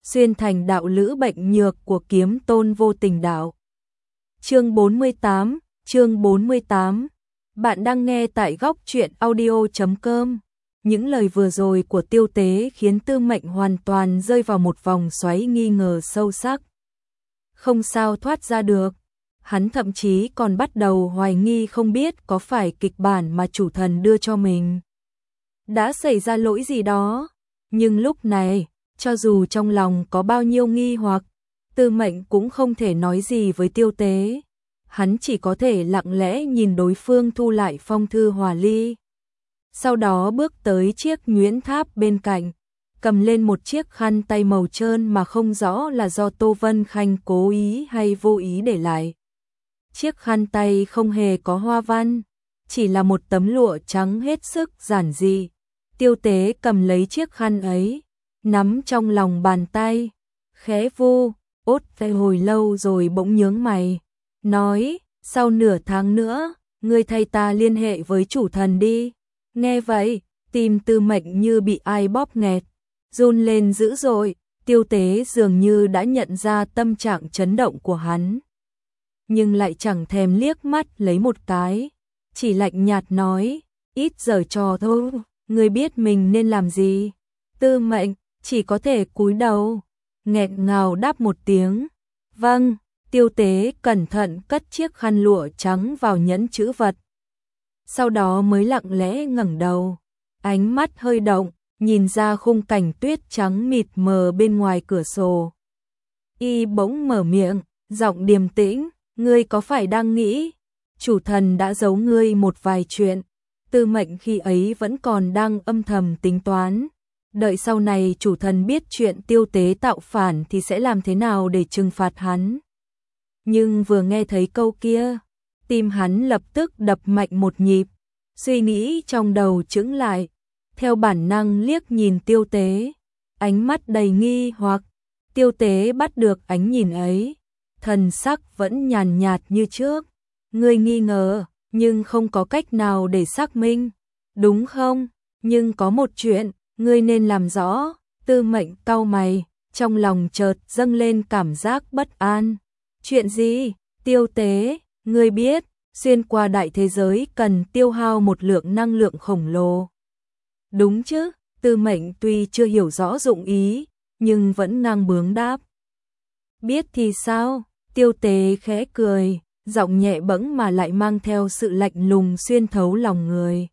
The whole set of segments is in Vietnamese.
xuyên thành đạo lữ bệnh nhược của kiếm tôn vô tình đạo. Chương 48. Bạn đang nghe tại góc truyện audio.com. Những lời vừa rồi của Tiêu Tế khiến Tư Mệnh hoàn toàn rơi vào một vòng xoáy nghi ngờ sâu sắc. Không sao thoát ra được. Hắn thậm chí còn bắt đầu hoài nghi không biết có phải kịch bản mà chủ thần đưa cho mình đã xảy ra lỗi gì đó. Nhưng lúc này, cho dù trong lòng có bao nhiêu nghi hoặc, Tư Mệnh cũng không thể nói gì với Tiêu Tế. Hắn chỉ có thể lặng lẽ nhìn đối phương thu lại phong thư hòa ly. Sau đó bước tới chiếc nhuyễn tháp bên cạnh, cầm lên một chiếc khăn tay màu trơn mà không rõ là do Tô Vân Khanh cố ý hay vô ý để lại. Chiếc khăn tay không hề có hoa văn, chỉ là một tấm lụa trắng hết sức giản dị. Tiêu Tế cầm lấy chiếc khăn ấy, nắm trong lòng bàn tay, khẽ vu, ốt tay hồi lâu rồi bỗng nhướng mày, nói, sau nửa tháng nữa, ngươi thay ta liên hệ với chủ thần đi. Nghe vậy, tim Tư Mệnh như bị ai bóp nghẹt, run lên dữ dội. Tiêu Tế dường như đã nhận ra tâm trạng chấn động của hắn, nhưng lại chẳng thèm liếc mắt lấy một cái, chỉ lạnh nhạt nói, ít giở trò thôi, ngươi biết mình nên làm gì. Tư Mệnh chỉ có thể cúi đầu, nghẹn ngào đáp một tiếng, vâng. Tiêu Tế cẩn thận cất chiếc khăn lụa trắng vào nhẫn chữ vật, sau đó mới lặng lẽ ngẩng đầu, ánh mắt hơi động, nhìn ra khung cảnh tuyết trắng mịt mờ bên ngoài cửa sổ. Y bỗng mở miệng, giọng điềm tĩnh, ngươi có phải đang nghĩ chủ thần đã giấu ngươi một vài chuyện? Tư Mệnh khi ấy vẫn còn đang âm thầm tính toán, đợi sau này chủ thần biết chuyện Tiêu Tế tạo phản thì sẽ làm thế nào để trừng phạt hắn. Nhưng vừa nghe thấy câu kia, tim hắn lập tức đập mạnh một nhịp, suy nghĩ trong đầu chững lại, theo bản năng liếc nhìn Tiêu Tế, ánh mắt đầy nghi hoặc. Tiêu Tế bắt được ánh nhìn ấy, thần sắc vẫn nhàn nhạt như trước, ngươi nghi ngờ, nhưng không có cách nào để xác minh, đúng không? Nhưng có một chuyện, ngươi nên làm rõ. Tư Mệnh cau mày, trong lòng chợt dâng lên cảm giác bất an. Chuyện gì? Tiêu Tế, ngươi biết, xuyên qua đại thế giới cần tiêu hao một lượng năng lượng khổng lồ. Đúng chứ? Tư Mệnh tuy chưa hiểu rõ dụng ý, nhưng vẫn ngang bướng đáp. Biết thì sao? Tiêu Tế khẽ cười, giọng nhẹ bẫng mà lại mang theo sự lạnh lùng xuyên thấu lòng người.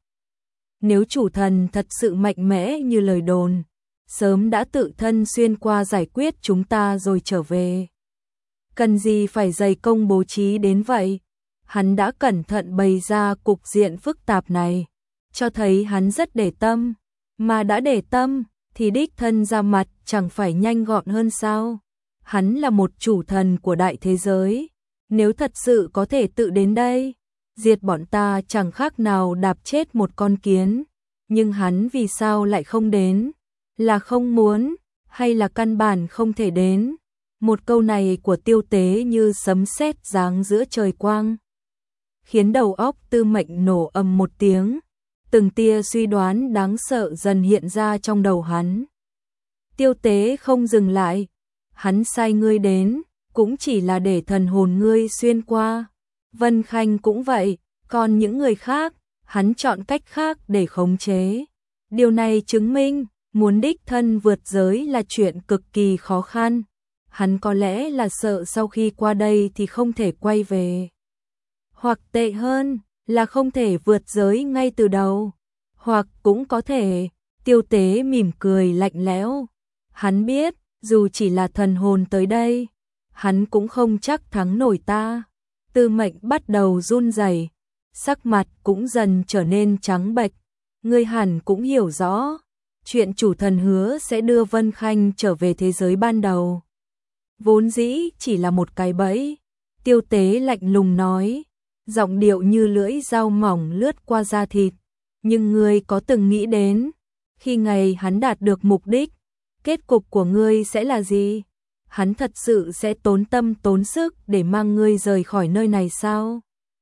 Nếu chủ thần thật sự mạnh mẽ như lời đồn, sớm đã tự thân xuyên qua giải quyết chúng ta rồi trở về. Cần gì phải dày công bố trí đến vậy? Hắn đã cẩn thận bày ra cục diện phức tạp này, cho thấy hắn rất để tâm, mà đã để tâm thì đích thân ra mặt chẳng phải nhanh gọn hơn sao? Hắn là một chủ thần của đại thế giới, nếu thật sự có thể tự đến đây, diệt bọn ta chẳng khác nào đạp chết một con kiến, nhưng hắn vì sao lại không đến? Là không muốn, hay là căn bản không thể đến? Một câu này của Tiêu Tế như sấm sét giáng giữa trời quang, khiến đầu óc Tư Mệnh nổ ầm một tiếng, từng tia suy đoán đáng sợ dần hiện ra trong đầu hắn. Tiêu Tế không dừng lại, hắn sai ngươi đến, cũng chỉ là để thần hồn ngươi xuyên qua. Vân Khanh cũng vậy, còn những người khác, hắn chọn cách khác để khống chế. Điều này chứng minh, muốn đích thân vượt giới là chuyện cực kỳ khó khăn. Hắn có lẽ là sợ sau khi qua đây thì không thể quay về. Hoặc tệ hơn, là không thể vượt giới ngay từ đầu. Hoặc cũng có thể, Tiêu Tế mỉm cười lạnh lẽo. Hắn biết, dù chỉ là thần hồn tới đây, hắn cũng không chắc thắng nổi ta. Tư Mệnh bắt đầu run rẩy, sắc mặt cũng dần trở nên trắng bệch. Ngươi hẳn cũng hiểu rõ, chuyện chủ thần hứa sẽ đưa Vân Khanh trở về thế giới ban đầu vốn dĩ chỉ là một cái bẫy. Tiêu Tế lạnh lùng nói, giọng điệu như lưỡi dao mỏng lướt qua da thịt. Nhưng ngươi có từng nghĩ đến, khi ngày hắn đạt được mục đích, kết cục của ngươi sẽ là gì? Hắn thật sự sẽ tốn tâm tốn sức để mang ngươi rời khỏi nơi này sao?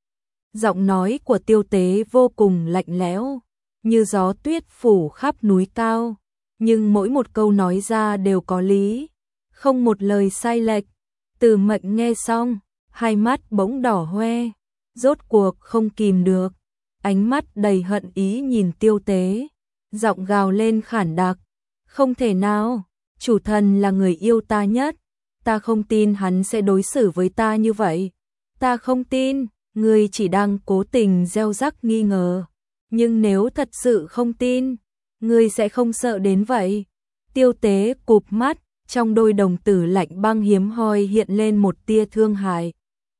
Giọng nói của Tiêu Tế vô cùng lạnh lẽo, như gió tuyết phủ khắp núi cao, nhưng mỗi một câu nói ra đều có lý. không một lời sai lệch. Từ Mệnh nghe xong, hai mắt bỗng đỏ hoe, rốt cuộc không kìm được, ánh mắt đầy hận ý nhìn Tiêu Tế, giọng gào lên khản đặc, không thể nào, chủ thần là người yêu ta nhất, ta không tin hắn sẽ đối xử với ta như vậy, ta không tin, ngươi chỉ đang cố tình gieo rắc nghi ngờ, nhưng nếu thật sự không tin, ngươi sẽ không sợ đến vậy. Tiêu Tế cụp mắt, trong đôi đồng tử lạnh băng hiếm hoi hiện lên một tia thương hại.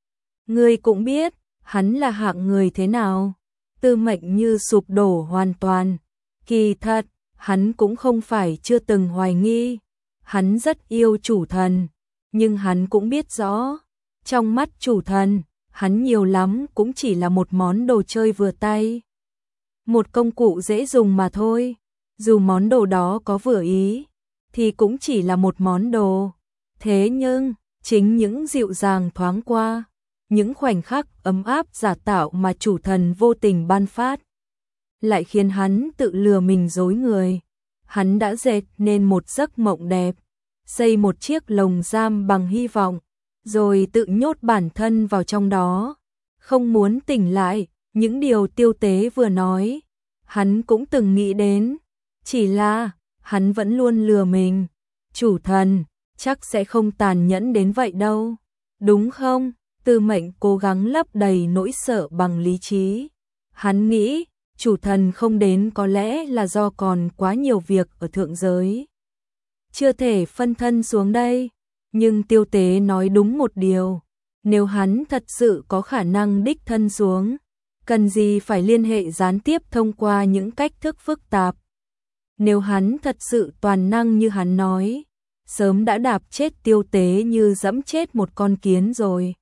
Ngươi cũng biết, hắn là hạng người thế nào. Tư Mệnh như sụp đổ hoàn toàn. Kỳ thật, hắn cũng không phải chưa từng hoài nghi. Hắn rất yêu chủ thần, nhưng hắn cũng biết rõ, trong mắt chủ thần, hắn nhiều lắm cũng chỉ là một món đồ chơi vừa tay. Một công cụ dễ dùng mà thôi, dù món đồ đó có vừa ý, thì cũng chỉ là một món đồ. Thế nhưng, chính những dịu dàng thoáng qua, những khoảnh khắc ấm áp giả tạo mà chủ thần vô tình ban phát, lại khiến hắn tự lừa mình dối người. Hắn đã dệt nên một giấc mộng đẹp, xây một chiếc lồng giam bằng hy vọng, rồi tự nhốt bản thân vào trong đó, không muốn tỉnh lại. Những điều Tiêu Tế vừa nói, hắn cũng từng nghĩ đến, chỉ là hắn vẫn luôn lừa mình. Chủ thần chắc sẽ không tàn nhẫn đến vậy đâu, đúng không? Tư Mệnh cố gắng lấp đầy nỗi sợ bằng lý trí. Hắn nghĩ, chủ thần không đến có lẽ là do còn quá nhiều việc ở thượng giới, chưa thể phân thân xuống đây. Nhưng Tiêu Tế nói đúng một điều, nếu hắn thật sự có khả năng đích thân xuống, cần gì phải liên hệ gián tiếp thông qua những cách thức phức tạp. Nếu hắn thật sự toàn năng như hắn nói, sớm đã đạp chết Tiêu Tế như dẫm chết một con kiến rồi.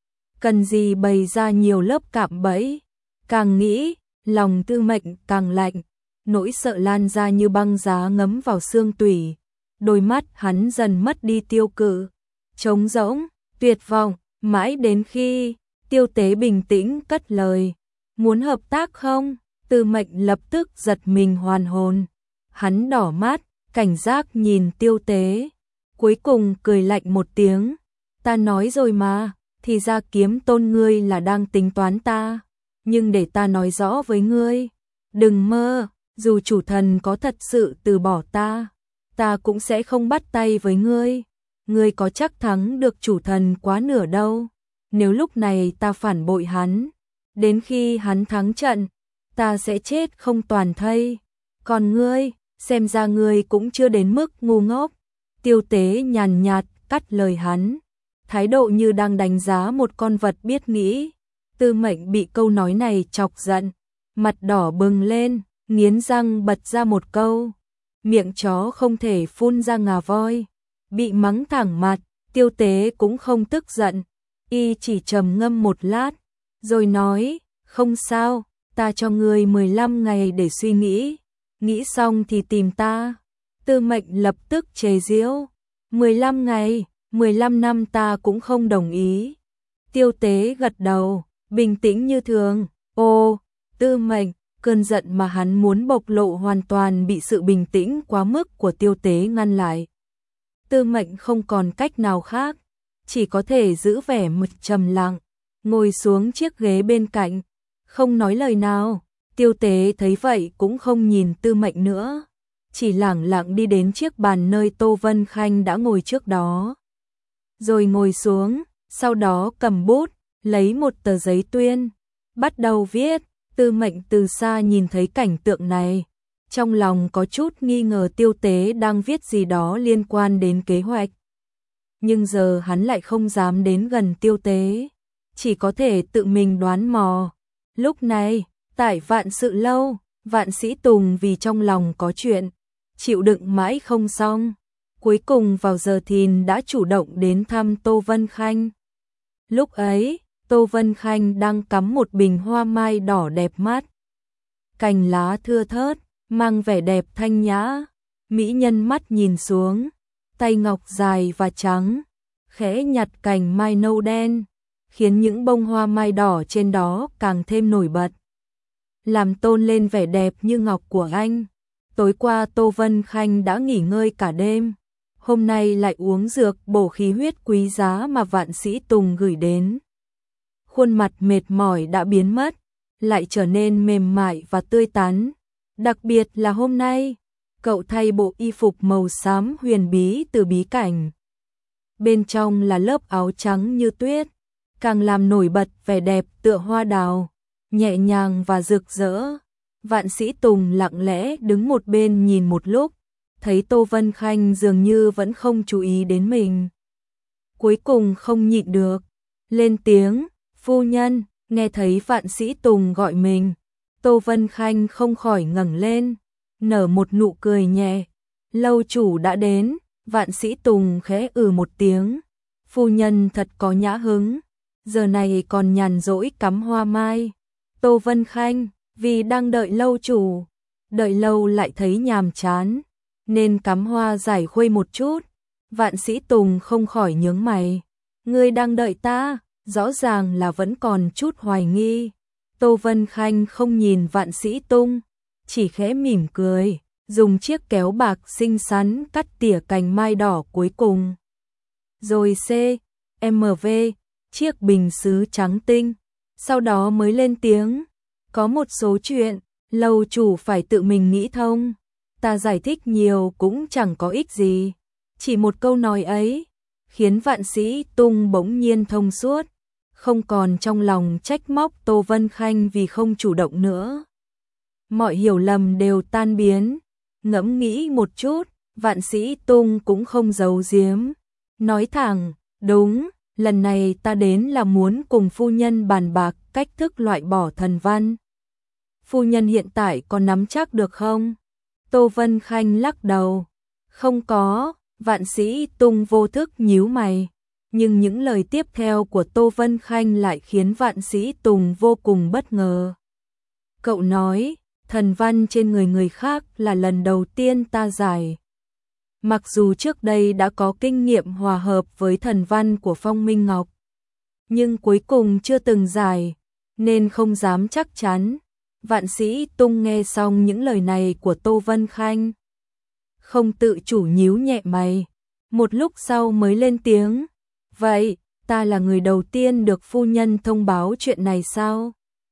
Cần gì bày ra nhiều lớp cạm bẫy. Càng nghĩ, lòng Tư Mệnh càng lạnh, nỗi sợ lan ra như băng giá ngấm vào xương tủy. Đôi mắt hắn dần mất đi tiêu cự, trống rỗng, tuyệt vọng, mãi đến khi Tiêu Tế bình tĩnh cất lời, muốn hợp tác không? Tư Mệnh lập tức giật mình hoàn hồn. Hắn đỏ mắt, cảnh giác nhìn Tiêu Tế, cuối cùng cười lạnh một tiếng, ta nói rồi mà, thì ra Kiếm Tôn ngươi là đang tính toán ta, nhưng để ta nói rõ với ngươi, đừng mơ, dù chủ thần có thật sự từ bỏ ta, ta cũng sẽ không bắt tay với ngươi. Ngươi có chắc thắng được chủ thần quá nửa đâu. Nếu lúc này ta phản bội hắn, đến khi hắn thắng trận, ta sẽ chết không toàn thây. Còn ngươi, xem ra ngươi cũng chưa đến mức ngu ngốc. Tiêu Tế nhàn nhạt cắt lời hắn, thái độ như đang đánh giá một con vật biết nghĩ. Tư Mệnh bị câu nói này chọc giận, mặt đỏ bừng lên, nghiến răng bật ra một câu, miệng chó không thể phun ra ngà voi. Bị mắng thẳng mặt, Tiêu Tế cũng không tức giận, y chỉ trầm ngâm một lát, rồi nói, không sao, ta cho ngươi 15 ngày để suy nghĩ, nghĩ xong thì tìm ta. Tư Mệnh lập tức chế giễu, 15 ngày, 15 năm ta cũng không đồng ý. Tiêu Tế gật đầu, bình tĩnh như thường. Ô, Tư Mệnh, cơn giận mà hắn muốn bộc lộ hoàn toàn bị sự bình tĩnh quá mức của Tiêu Tế ngăn lại. Tư Mệnh không còn cách nào khác, chỉ có thể giữ vẻ mặt trầm lặng, ngồi xuống chiếc ghế bên cạnh, không nói lời nào. Tiêu Tế thấy vậy cũng không nhìn Tư Mệnh nữa, chỉ lẳng lặng đi đến chiếc bàn nơi Tô Vân Khanh đã ngồi trước đó, rồi ngồi xuống, sau đó cầm bút, lấy một tờ giấy tuyên, bắt đầu viết. Tư Mệnh từ xa nhìn thấy cảnh tượng này, trong lòng có chút nghi ngờ Tiêu Tế đang viết gì đó liên quan đến kế hoạch. Nhưng giờ hắn lại không dám đến gần Tiêu Tế, chỉ có thể tự mình đoán mò. Lúc này, tại Vạn Sự Lâu, Vạn Sĩ Tùng vì trong lòng có chuyện, chịu đựng mãi không xong, cuối cùng vào giờ thìn đã chủ động đến thăm Tô Vân Khanh. Lúc ấy, Tô Vân Khanh đang cắm một bình hoa mai đỏ đẹp mắt, cành lá thưa thớt, mang vẻ đẹp thanh nhã. Mỹ nhân mắt nhìn xuống, tay ngọc dài và trắng, khẽ nhặt cành mai nâu đen, khiến những bông hoa mai đỏ trên đó càng thêm nổi bật, làm tôn lên vẻ đẹp như ngọc của anh. Tối qua Tô Vân Khanh đã nghỉ ngơi cả đêm, hôm nay lại uống dược bổ khí huyết quý giá mà Vạn Sĩ Tùng gửi đến. Khuôn mặt mệt mỏi đã biến mất, lại trở nên mềm mại và tươi tắn. Đặc biệt là hôm nay, cậu thay bộ y phục màu xám huyền bí từ bí cảnh. Bên trong là lớp áo trắng như tuyết, càng làm nổi bật vẻ đẹp tựa hoa đào, nhẹ nhàng và rực rỡ. Vạn Sĩ Tùng lặng lẽ đứng một bên nhìn một lúc, thấy Tô Vân Khanh dường như vẫn không chú ý đến mình. Cuối cùng không nhịn được, lên tiếng, phu nhân. Nghe thấy Vạn Sĩ Tùng gọi mình, Tô Vân Khanh không khỏi ngẩng lên, nở một nụ cười nhẹ. Lâu chủ đã đến. Vạn Sĩ Tùng khẽ một tiếng, phu nhân thật có nhã hứng, giờ này còn nhàn rỗi cắm hoa mai. Tô Vân Khanh, vì đang đợi lâu chủ, đợi lâu lại thấy nhàm chán, nên cắm hoa giải khuây một chút. Vạn Sĩ Tùng không khỏi nhướng mày, ngươi đang đợi ta? Rõ ràng là vẫn còn chút hoài nghi. Tô Vân Khanh không nhìn Vạn Sĩ Tùng, chỉ khẽ mỉm cười, dùng chiếc kéo bạc xinh xắn cắt tỉa cành mai đỏ cuối cùng. Rồi CMV, chiếc bình sứ trắng tinh, sau đó mới lên tiếng, có một số chuyện, lâu chủ phải tự mình nghĩ thông, ta giải thích nhiều cũng chẳng có ích gì. Chỉ một câu nói ấy, khiến Vạn Sĩ Tùng bỗng nhiên thông suốt, không còn trong lòng trách móc Tô Vân Khanh vì không chủ động nữa. Mọi hiểu lầm đều tan biến. Ngẫm nghĩ một chút, Vạn Sĩ Tùng cũng không giấu giếm, nói thẳng, đúng, lần này ta đến là muốn cùng phu nhân bàn bạc cách thức loại bỏ thần văn. Phu nhân hiện tại có nắm chắc được không? Tô Vân Khanh lắc đầu, không có. Vạn Sĩ Tùng vô thức nhíu mày, nhưng những lời tiếp theo của Tô Vân Khanh lại khiến Vạn Sĩ Tùng vô cùng bất ngờ. Cậu nói, thần văn trên người khác là lần đầu tiên ta giải. Mặc dù trước đây đã có kinh nghiệm hòa hợp với thần văn của Phong Minh Ngọc, nhưng cuối cùng chưa từng giải, nên không dám chắc chắn. Vạn Sĩ Tùng nghe xong những lời này của Tô Vân Khanh, không tự chủ nhíu nhẹ mày, một lúc sau mới lên tiếng, vậy, ta là người đầu tiên được phu nhân thông báo chuyện này sao?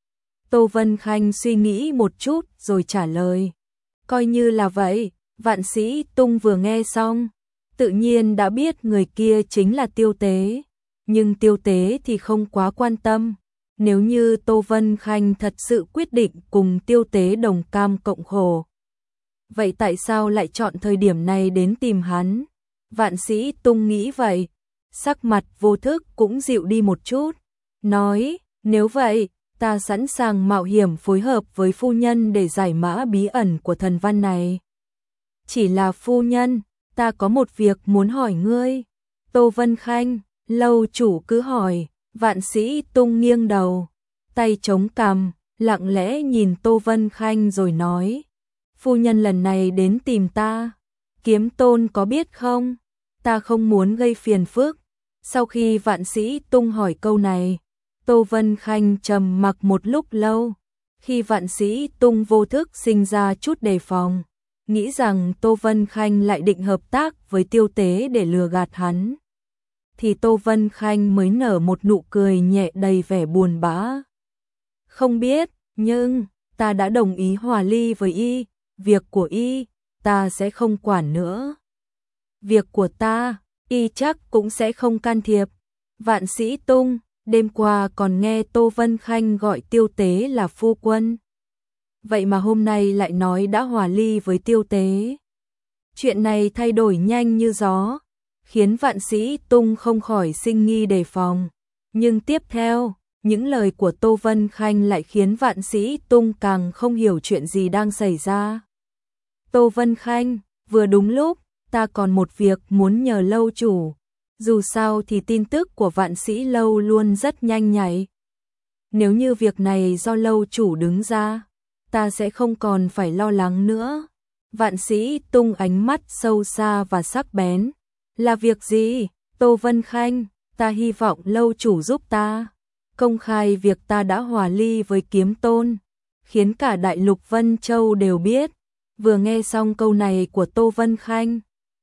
Tô Vân Khanh suy nghĩ một chút rồi trả lời, coi như là vậy. Vạn Sĩ Tùng vừa nghe xong, tự nhiên đã biết người kia chính là Tiêu Tế, nhưng Tiêu Tế thì không quá quan tâm. Nếu như Tô Vân Khanh thật sự quyết định cùng Tiêu Tế đồng cam cộng khổ, vậy tại sao lại chọn thời điểm này đến tìm hắn? Vạn Sĩ Tùng nghĩ vậy, sắc mặt vô thức cũng dịu đi một chút, nói, nếu vậy, ta sẵn sàng mạo hiểm phối hợp với phu nhân để giải mã bí ẩn của thần văn này. Chỉ là phu nhân, ta có một việc muốn hỏi ngươi. Tô Vân Khanh, lâu chủ cứ hỏi. Vạn Sĩ Tùng nghiêng đầu, tay chống cằm, lặng lẽ nhìn Tô Vân Khanh rồi nói, phu nhân lần này đến tìm ta, Kiếm Tôn có biết không? Ta không muốn gây phiền phức. Sau khi Vạn Sĩ Tùng hỏi câu này, Tô Vân Khanh trầm mặc một lúc lâu. Khi Vạn Sĩ Tùng vô thức sinh ra chút đề phòng, nghĩ rằng Tô Vân Khanh lại định hợp tác với Tiêu Tế để lừa gạt hắn, thì Tô Vân Khanh mới nở một nụ cười nhẹ đầy vẻ buồn bã. Không biết, nhưng ta đã đồng ý hòa ly với y, việc của y, ta sẽ không quản nữa. Việc của ta, y chắc cũng sẽ không can thiệp. Vạn Sĩ Tùng, đêm qua còn nghe Tô Vân Khanh gọi Tiêu Tế là phu quân. Vậy mà hôm nay lại nói đã hòa ly với Tiêu Tế. Chuyện này thay đổi nhanh như gió, khiến Vạn Sĩ Tùng không khỏi sinh nghi đề phòng. Nhưng tiếp theo, những lời của Tô Vân Khanh lại khiến Vạn Sĩ Tùng càng không hiểu chuyện gì đang xảy ra. Tô Vân Khanh, vừa đúng lúc, ta còn một việc muốn nhờ lâu chủ. Dù sao thì tin tức của Vạn Sĩ Lâu luôn rất nhanh nhạy. Nếu như việc này do lâu chủ đứng ra, ta sẽ không còn phải lo lắng nữa. Vạn Sĩ Tùng ánh mắt sâu xa và sắc bén. Là việc gì? Tô Vân Khanh, ta hy vọng lâu chủ giúp ta công khai việc ta đã hòa ly với Kiếm Tôn, khiến cả đại lục Vân Châu đều biết. Vừa nghe xong câu này của Tô Vân Khanh,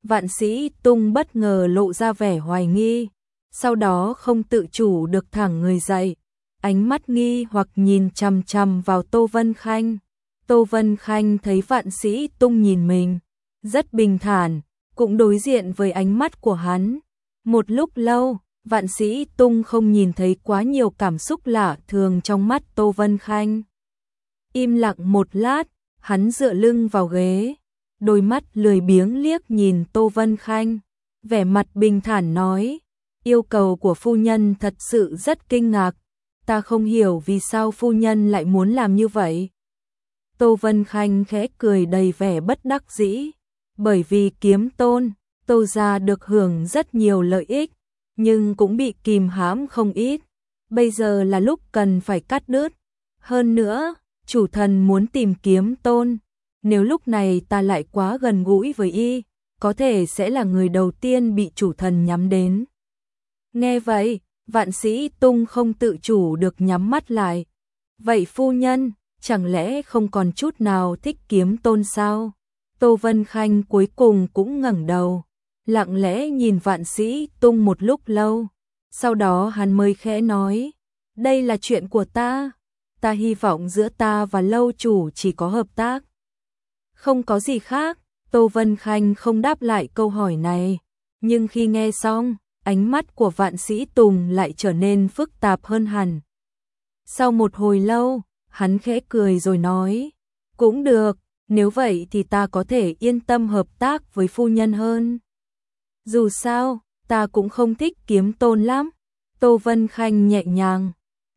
Vạn Sĩ Tung bất ngờ lộ ra vẻ hoài nghi, sau đó không tự chủ được thẳng người dậy, ánh mắt nghi hoặc nhìn chằm chằm vào Tô Vân Khanh. Tô Vân Khanh thấy Vạn Sĩ Tung nhìn mình, rất bình thản, cũng đối diện với ánh mắt của hắn. Một lúc lâu, Vạn Sĩ Tung không nhìn thấy quá nhiều cảm xúc lạ thường trong mắt Tô Vân Khanh. Im lặng một lát, hắn dựa lưng vào ghế, đôi mắt lười biếng liếc nhìn Tô Vân Khanh, vẻ mặt bình thản nói, yêu cầu của phu nhân thật sự rất kinh ngạc, ta không hiểu vì sao phu nhân lại muốn làm như vậy. Tô Vân Khanh khẽ cười đầy vẻ bất đắc dĩ, bởi vì Kiếm Tôn, Tô gia được hưởng rất nhiều lợi ích, nhưng cũng bị kìm hãm không ít, bây giờ là lúc cần phải cắt đứt. Hơn nữa, chủ thần muốn tìm Kiếm Tôn, nếu lúc này ta lại quá gần gũi với y, có thể sẽ là người đầu tiên bị chủ thần nhắm đến. Nghe vậy, Vạn Sĩ Tung không tự chủ được nhắm mắt lại. Vậy phu nhân, chẳng lẽ không còn chút nào thích Kiếm Tôn sao? Tô Vân Khanh cuối cùng cũng ngẩng đầu, lặng lẽ nhìn Vạn Sĩ Tung một lúc lâu, sau đó hắn mới khẽ nói, đây là chuyện của ta hy vọng giữa ta và lâu chủ chỉ có hợp tác. Không có gì khác, Tô Vân Khanh không đáp lại câu hỏi này, nhưng khi nghe xong, ánh mắt của Vạn Sĩ Tùng lại trở nên phức tạp hơn hẳn. Sau một hồi lâu, hắn khẽ cười rồi nói, cũng được, nếu vậy thì ta có thể yên tâm hợp tác với phu nhân hơn. Dù sao, ta cũng không thích Kiếm Tôn lắm. Tô Vân Khanh nhẹ nhàng,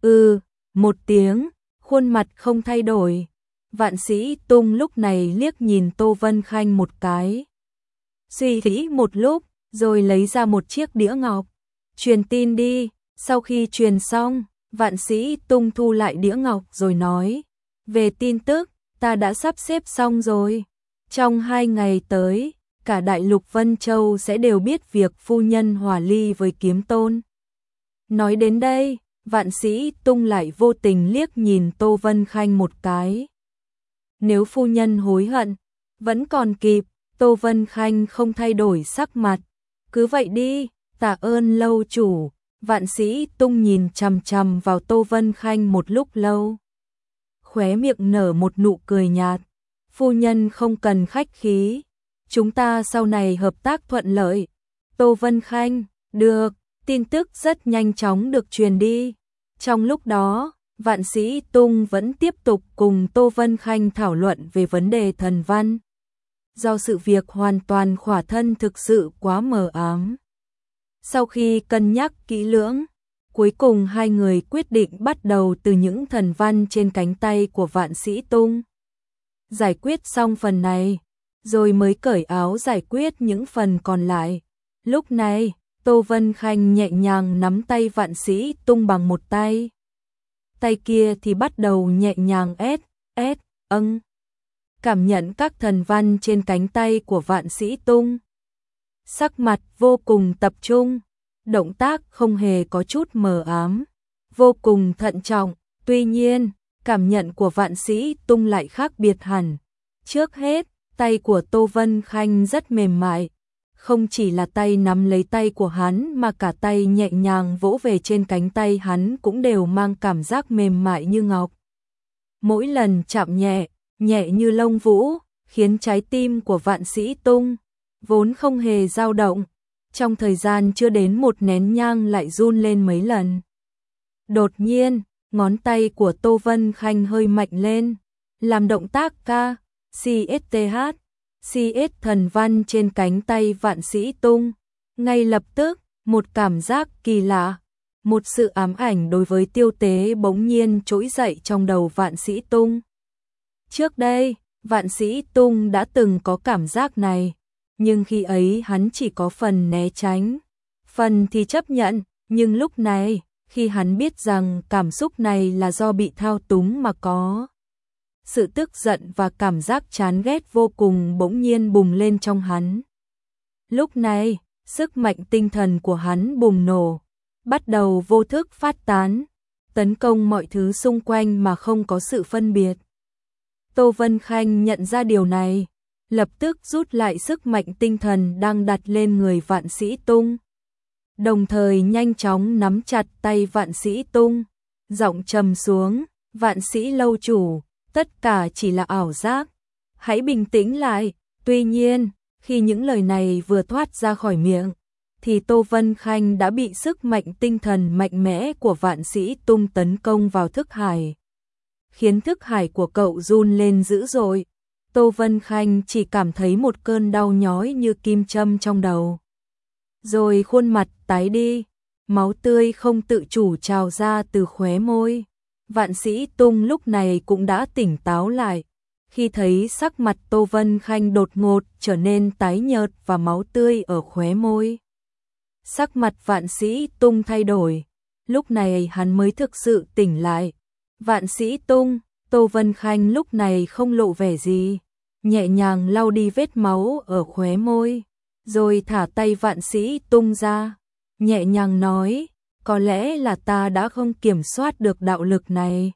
một tiếng, khuôn mặt không thay đổi. Vạn Sĩ Tung lúc này liếc nhìn Tô Vân Khanh một cái, suy nghĩ một lúc, rồi lấy ra một chiếc đĩa ngọc. Truyền tin đi. Sau khi truyền xong, Vạn Sĩ Tung thu lại đĩa ngọc rồi nói, về tin tức, ta đã sắp xếp xong rồi. Trong 2 ngày tới, cả đại lục Vân Châu sẽ đều biết việc phu nhân hòa ly với Kiếm Tôn. Nói đến đây, Vạn Sĩ Tung lại vô tình liếc nhìn Tô Vân Khanh một cái. Nếu phu nhân hối hận, vẫn còn kịp. Tô Vân Khanh không thay đổi sắc mặt. Cứ vậy đi, tạ ơn lâu chủ. Vạn Sĩ Tung nhìn chằm chằm vào Tô Vân Khanh một lúc lâu, khóe miệng nở một nụ cười nhạt. Phu nhân không cần khách khí, chúng ta sau này hợp tác thuận lợi. Tô Vân Khanh, được. Tin tức rất nhanh chóng được truyền đi. Trong lúc đó, Vạn Sĩ Tung vẫn tiếp tục cùng Tô Vân Khanh thảo luận về vấn đề thần văn. Do sự việc hoàn toàn khỏa thân thực sự quá mờ ám. Sau khi cân nhắc kỹ lưỡng, cuối cùng hai người quyết định bắt đầu từ những thần văn trên cánh tay của Vạn Sĩ Tung. Giải quyết xong phần này, rồi mới cởi áo giải quyết những phần còn lại. Lúc này, Tô Vân Khanh nhẹ nhàng nắm tay Vạn Sĩ Tung bằng một tay. Tay kia thì bắt đầu nhẹ nhàng cảm nhận các thần văn trên cánh tay của Vạn Sĩ Tung. Sắc mặt vô cùng tập trung, động tác không hề có chút mờ ám, vô cùng thận trọng. Tuy nhiên, cảm nhận của Vạn Sĩ Tung lại khác biệt hẳn. Trước hết, tay của Tô Vân Khanh rất mềm mại. Không chỉ là tay nắm lấy tay của hắn mà cả tay nhẹ nhàng vỗ về trên cánh tay hắn cũng đều mang cảm giác mềm mại như ngọc. Mỗi lần chạm nhẹ, nhẹ như lông vũ, khiến trái tim của Vạn Sĩ Tung, vốn không hề dao động, trong thời gian chưa đến một nén nhang lại run lên mấy lần. Đột nhiên, ngón tay của Tô Vân Khanh hơi mạnh lên, làm động tác CS thần văn trên cánh tay Vạn Sĩ Tung. Ngay lập tức, một cảm giác kỳ lạ, một sự ám ảnh đối với Tiêu Tế bỗng nhiên trỗi dậy trong đầu Vạn Sĩ Tung. Trước đây, Vạn Sĩ Tung đã từng có cảm giác này, nhưng khi ấy hắn chỉ có phần né tránh, phần thì chấp nhận, nhưng lúc này, khi hắn biết rằng cảm xúc này là do bị thao túng mà có, sự tức giận và cảm giác chán ghét vô cùng bỗng nhiên bùng lên trong hắn. Lúc này, sức mạnh tinh thần của hắn bùng nổ, bắt đầu vô thức phát tán, tấn công mọi thứ xung quanh mà không có sự phân biệt. Tô Vân Khanh nhận ra điều này, lập tức rút lại sức mạnh tinh thần đang đặt lên người Vạn Sĩ Tung. Đồng thời nhanh chóng nắm chặt tay Vạn Sĩ Tung, giọng trầm xuống, Vạn Sĩ lâu chủ, tất cả chỉ là ảo giác, hãy bình tĩnh lại. Tuy nhiên, khi những lời này vừa thoát ra khỏi miệng, thì Tô Vân Khanh đã bị sức mạnh tinh thần mạnh mẽ của Vạn Sĩ Tung tấn công vào thức hải, khiến thức hải của cậu run lên dữ dội. Tô Vân Khanh chỉ cảm thấy một cơn đau nhói như kim châm trong đầu. Rồi khuôn mặt tái đi, máu tươi không tự chủ trào ra từ khóe môi. Vạn Sĩ Tung lúc này cũng đã tỉnh táo lại. Khi thấy sắc mặt Tô Vân Khanh đột ngột trở nên tái nhợt và máu tươi ở khóe môi, sắc mặt Vạn Sĩ Tung thay đổi. Lúc này hắn mới thực sự tỉnh lại. Vạn Sĩ Tung, Tô Vân Khanh lúc này không lộ vẻ gì, nhẹ nhàng lau đi vết máu ở khóe môi, rồi thả tay Vạn Sĩ Tung ra, nhẹ nhàng nói, có lẽ là ta đã không kiểm soát được đạo lực này,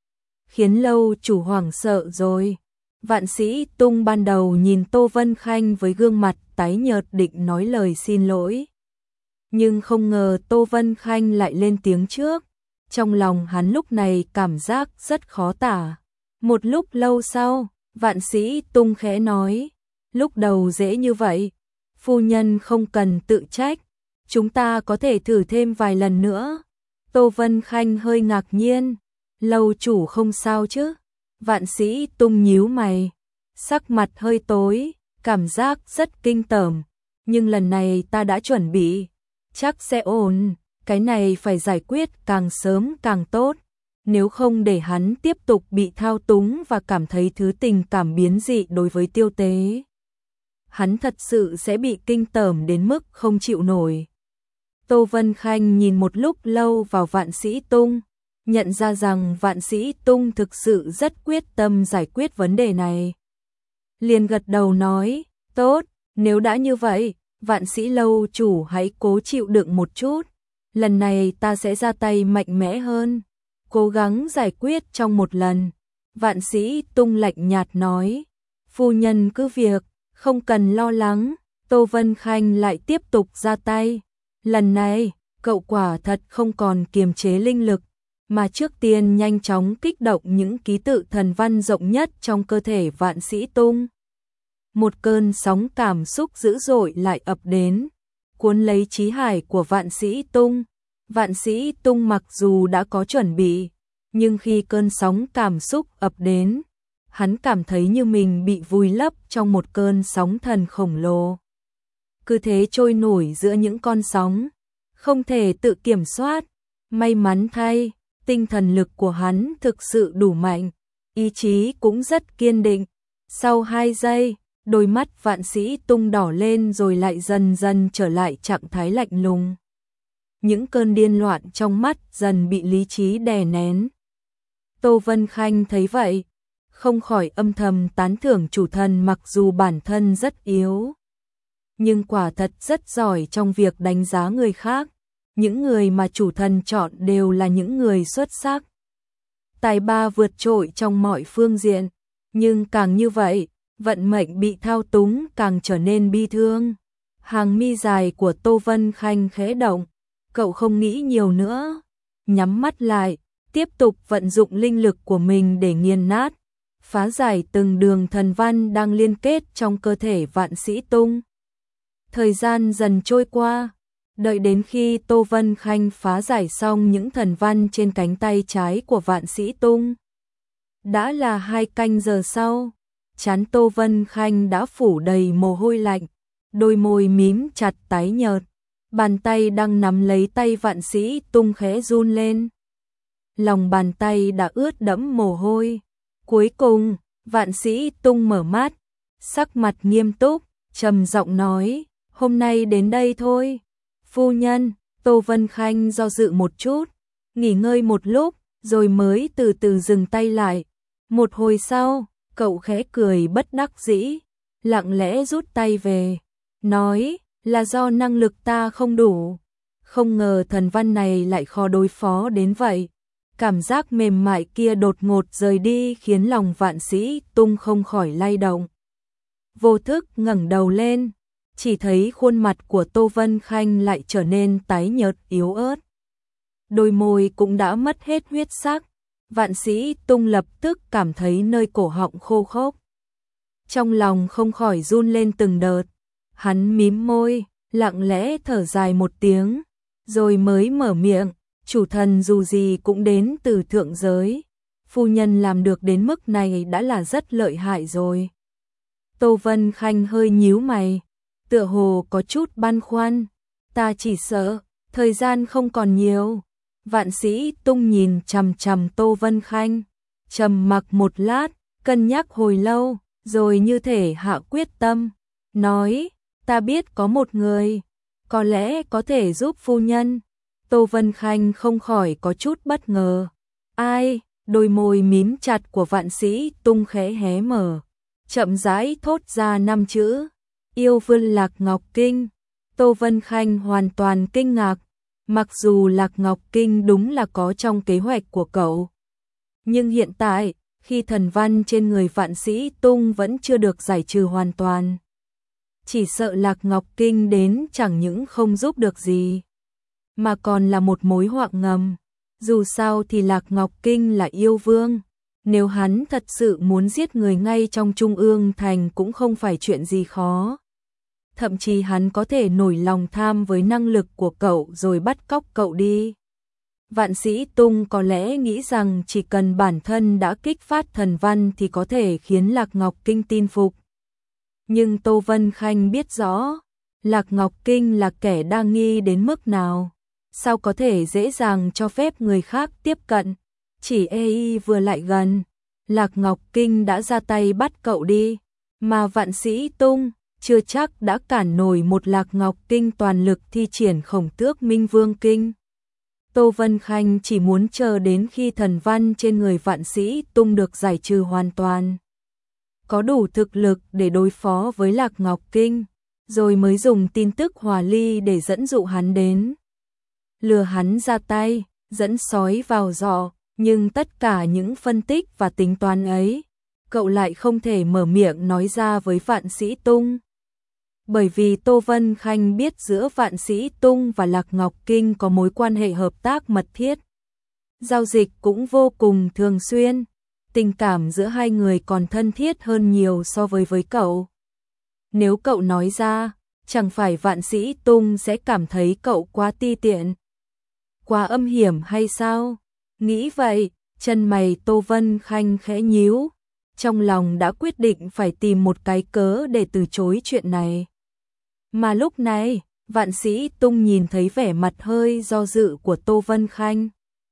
khiến lâu chủ hoảng sợ rồi. Vạn Sĩ Tung ban đầu nhìn Tô Vân Khanh với gương mặt tái nhợt định nói lời xin lỗi. Nhưng không ngờ Tô Vân Khanh lại lên tiếng trước. Trong lòng hắn lúc này cảm giác rất khó tả. Một lúc lâu sau, Vạn Sĩ Tung khẽ nói, lúc đầu dễ như vậy, phu nhân không cần tự trách, chúng ta có thể thử thêm vài lần nữa. Tô Vân Khanh hơi ngạc nhiên, lâu chủ không sao chứ? Vạn Sĩ Tung nhíu mày, sắc mặt hơi tối, cảm giác rất kinh tởm, nhưng lần này ta đã chuẩn bị, chắc sẽ ổn, cái này phải giải quyết càng sớm càng tốt, nếu không để hắn tiếp tục bị thao túng và cảm thấy thứ tình cảm biến dị đối với Tiêu Tế, hắn thật sự sẽ bị kinh tởm đến mức không chịu nổi. Tô Vân Khanh nhìn một lúc lâu vào Vạn Sĩ Tung, nhận ra rằng Vạn Sĩ Tung thực sự rất quyết tâm giải quyết vấn đề này. Liền gật đầu nói, tốt, nếu đã như vậy, Vạn Sĩ lâu chủ hãy cố chịu đựng một chút, lần này ta sẽ ra tay mạnh mẽ hơn, cố gắng giải quyết trong một lần. Vạn Sĩ Tung lạnh nhạt nói, phu nhân cứ việc, không cần lo lắng. Tô Vân Khanh lại tiếp tục ra tay, lần này, cậu quả thật không còn kiềm chế linh lực, mà trước tiên nhanh chóng kích động những ký tự thần văn rộng nhất trong cơ thể Vạn Sĩ Tung. Một cơn sóng cảm xúc dữ dội lại ập đến, cuốn lấy trí hải của Vạn Sĩ Tung. Vạn Sĩ Tung mặc dù đã có chuẩn bị, nhưng khi cơn sóng cảm xúc ập đến, hắn cảm thấy như mình bị vùi lấp trong một cơn sóng thần khổng lồ. Cứ thế trôi nổi giữa những con sóng, không thể tự kiểm soát. May mắn thay, tinh thần lực của hắn thực sự đủ mạnh, ý chí cũng rất kiên định. Sau 2 giây, đôi mắt Vạn Sĩ Tung đỏ lên rồi lại dần dần trở lại trạng thái lạnh lùng. Những cơn điên loạn trong mắt dần bị lý trí đè nén. Tô Vân Khanh thấy vậy, không khỏi âm thầm tán thưởng chủ thần mặc dù bản thân rất yếu, nhưng quả thật rất giỏi trong việc đánh giá người khác. Những người mà chủ thần chọn đều là những người xuất sắc, tài ba vượt trội trong mọi phương diện, nhưng càng như vậy, vận mệnh bị thao túng càng trở nên bi thương. Hàng mi dài của Tô Vân Khanh khẽ động, cậu không nghĩ nhiều nữa, nhắm mắt lại, tiếp tục vận dụng linh lực của mình để nghiền nát, phá giải từng đường thần văn đang liên kết trong cơ thể Vạn Sĩ Tung. Thời gian dần trôi qua, đợi đến khi Tô Vân Khanh phá giải xong những thần văn trên cánh tay trái của Vạn Sĩ Tung, đã là 2 canh giờ sau. Trán Tô Vân Khanh đã phủ đầy mồ hôi lạnh, đôi môi mím chặt tái nhợt, bàn tay đang nắm lấy tay Vạn Sĩ Tung khẽ run lên. Lòng bàn tay đã ướt đẫm mồ hôi. Cuối cùng, Vạn Sĩ Tung mở mắt, sắc mặt nghiêm túc, trầm giọng nói, hôm nay đến đây thôi. Phu nhân. Tô Vân Khanh do dự một chút, nghỉ ngơi một lúc, rồi mới từ từ dừng tay lại. Một hồi sau, cậu khẽ cười bất đắc dĩ, lặng lẽ rút tay về, nói, là do năng lực ta không đủ. Không ngờ thần văn này lại khó đối phó đến vậy. Cảm giác mềm mại kia đột ngột rời đi khiến lòng Vạn Sĩ Tung không khỏi lay động. vô thức ngẩng đầu lên, chỉ thấy khuôn mặt của Tô Vân Khanh lại trở nên tái nhợt yếu ớt. Đôi môi cũng đã mất hết huyết sắc, Vạn Sĩ Tung lập tức cảm thấy nơi cổ họng khô khốc. Trong lòng không khỏi run lên từng đợt, hắn mím môi, lặng lẽ thở dài một tiếng, rồi mới mở miệng, chủ thần dù gì cũng đến từ thượng giới, phu nhân làm được đến mức này đã là rất lợi hại rồi. Tô Vân Khanh hơi nhíu mày, tựa hồ có chút băn khoăn, ta chỉ sợ, thời gian không còn nhiều. Vạn Sĩ Tung nhìn chằm chằm Tô Vân Khanh, trầm mặc một lát, cân nhắc hồi lâu, rồi như thể hạ quyết tâm, nói, ta biết có một người, có lẽ có thể giúp phu nhân. Tô Vân Khanh không khỏi có chút bất ngờ. Ai? Đôi môi mím chặt của Vạn Sĩ Tung khẽ hé mở, chậm rãi thốt ra 5 chữ, yêu vương Lạc Ngọc Kinh. Tô Vân Khanh hoàn toàn kinh ngạc, mặc dù Lạc Ngọc Kinh đúng là có trong kế hoạch của cậu. Nhưng hiện tại, khi thần văn trên người Vạn Sĩ Tung vẫn chưa được giải trừ hoàn toàn, chỉ sợ Lạc Ngọc Kinh đến chẳng những không giúp được gì, mà còn là một mối họa ngầm. Dù sao thì Lạc Ngọc Kinh là yêu vương, nếu hắn thật sự muốn giết người ngay trong Trung ương thành cũng không phải chuyện gì khó. Thậm chí hắn có thể nổi lòng tham với năng lực của cậu rồi bắt cóc cậu đi. Vạn Sĩ Tung có lẽ nghĩ rằng chỉ cần bản thân đã kích phát thần văn thì có thể khiến Lạc Ngọc Kinh tin phục. Nhưng Tô Vân Khanh biết rõ, Lạc Ngọc Kinh là kẻ đa nghi đến mức nào, sao có thể dễ dàng cho phép người khác tiếp cận. Chỉ vừa lại gần, Lạc Ngọc Kinh đã ra tay bắt cậu đi, mà Vạn Sĩ Tung chưa chắc đã cản nổi một Lạc Ngọc Kinh toàn lực thi triển Khổng Tước Minh Vương Kinh. Tô Vân Khanh chỉ muốn chờ đến khi thần văn trên người Vạn Sĩ Tung được giải trừ hoàn toàn, có đủ thực lực để đối phó với Lạc Ngọc Kinh, rồi mới dùng tin tức hòa ly để dẫn dụ hắn đến. Lừa hắn ra tay, dẫn sói vào giỏ, nhưng tất cả những phân tích và tính toán ấy, cậu lại không thể mở miệng nói ra với Vạn Sĩ Tung. Bởi vì Tô Vân Khanh biết giữa Vạn Sĩ Tung và Lạc Ngọc Kinh có mối quan hệ hợp tác mật thiết. Giao dịch cũng vô cùng thường xuyên, tình cảm giữa hai người còn thân thiết hơn nhiều so với cậu. Nếu cậu nói ra, chẳng phải Vạn Sĩ Tung sẽ cảm thấy cậu quá ti tiện, quá âm hiểm hay sao? Nghĩ vậy, chân mày Tô Vân Khanh khẽ nhíu, trong lòng đã quyết định phải tìm một cái cớ để từ chối chuyện này. Mà lúc này, Vạn Sĩ Tung nhìn thấy vẻ mặt hơi do dự của Tô Vân Khanh,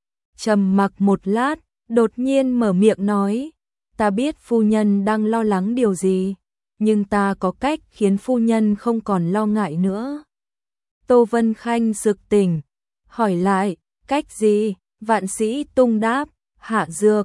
trầm mặc một lát, đột nhiên mở miệng nói, ta biết phu nhân đang lo lắng điều gì, nhưng ta có cách khiến phu nhân không còn lo ngại nữa. Tô Vân Khanh sực tỉnh, hỏi lại, cách gì? Vạn Sĩ Tung đáp, hạ dược.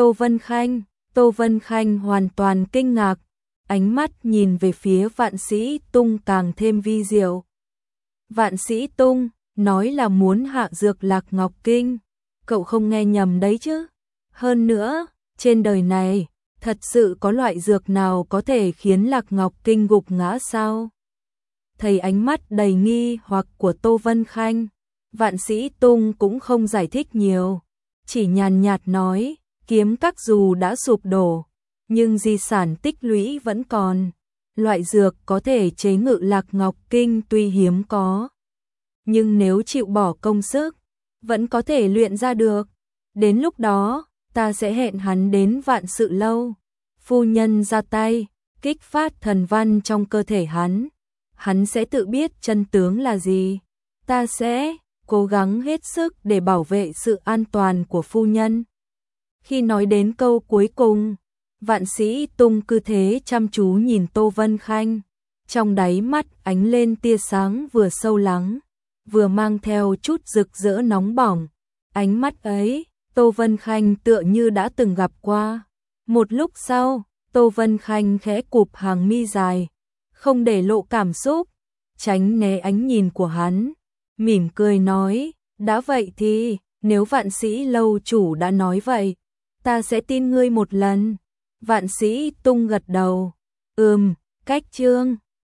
Tô Vân Khanh hoàn toàn kinh ngạc, ánh mắt nhìn về phía Vạn Sĩ Tung càng thêm vi diệu. Vạn Sĩ Tung nói là muốn hạ dược Lạc Ngọc Kinh, cậu không nghe nhầm đấy chứ? Hơn nữa, trên đời này, thật sự có loại dược nào có thể khiến Lạc Ngọc Kinh gục ngã sao? Thấy ánh mắt đầy nghi hoặc của Tô Vân Khanh, Vạn Sĩ Tung cũng không giải thích nhiều, chỉ nhàn nhạt nói, kiếm các dù đã sụp đổ, nhưng di sản tích lũy vẫn còn. Loại dược có thể chế ngự Lạc Ngọc Kinh tuy hiếm có, nhưng nếu chịu bỏ công sức, vẫn có thể luyện ra được. Đến lúc đó, ta sẽ hẹn hắn đến Vạn Sự Lâu. Phu nhân ra tay, kích phát thần văn trong cơ thể hắn sẽ tự biết chân tướng là gì. Ta sẽ cố gắng hết sức để bảo vệ sự an toàn của phu nhân. Khi nói đến câu cuối cùng, Vạn Sĩ Tung cứ thế chăm chú nhìn Tô Vân Khanh, trong đáy mắt ánh lên tia sáng vừa sâu lắng, vừa mang theo chút rực rỡ nóng bỏng. Ánh mắt ấy, Tô Vân Khanh tựa như đã từng gặp qua. Một lúc sau, Tô Vân Khanh khẽ cụp hàng mi dài, không để lộ cảm xúc, tránh né ánh nhìn của hắn, mỉm cười nói, đã vậy thì, nếu Vạn Sĩ lâu chủ đã nói vậy, ta sẽ tin ngươi một lần. Vạn Sĩ Tung gật đầu, Cách chương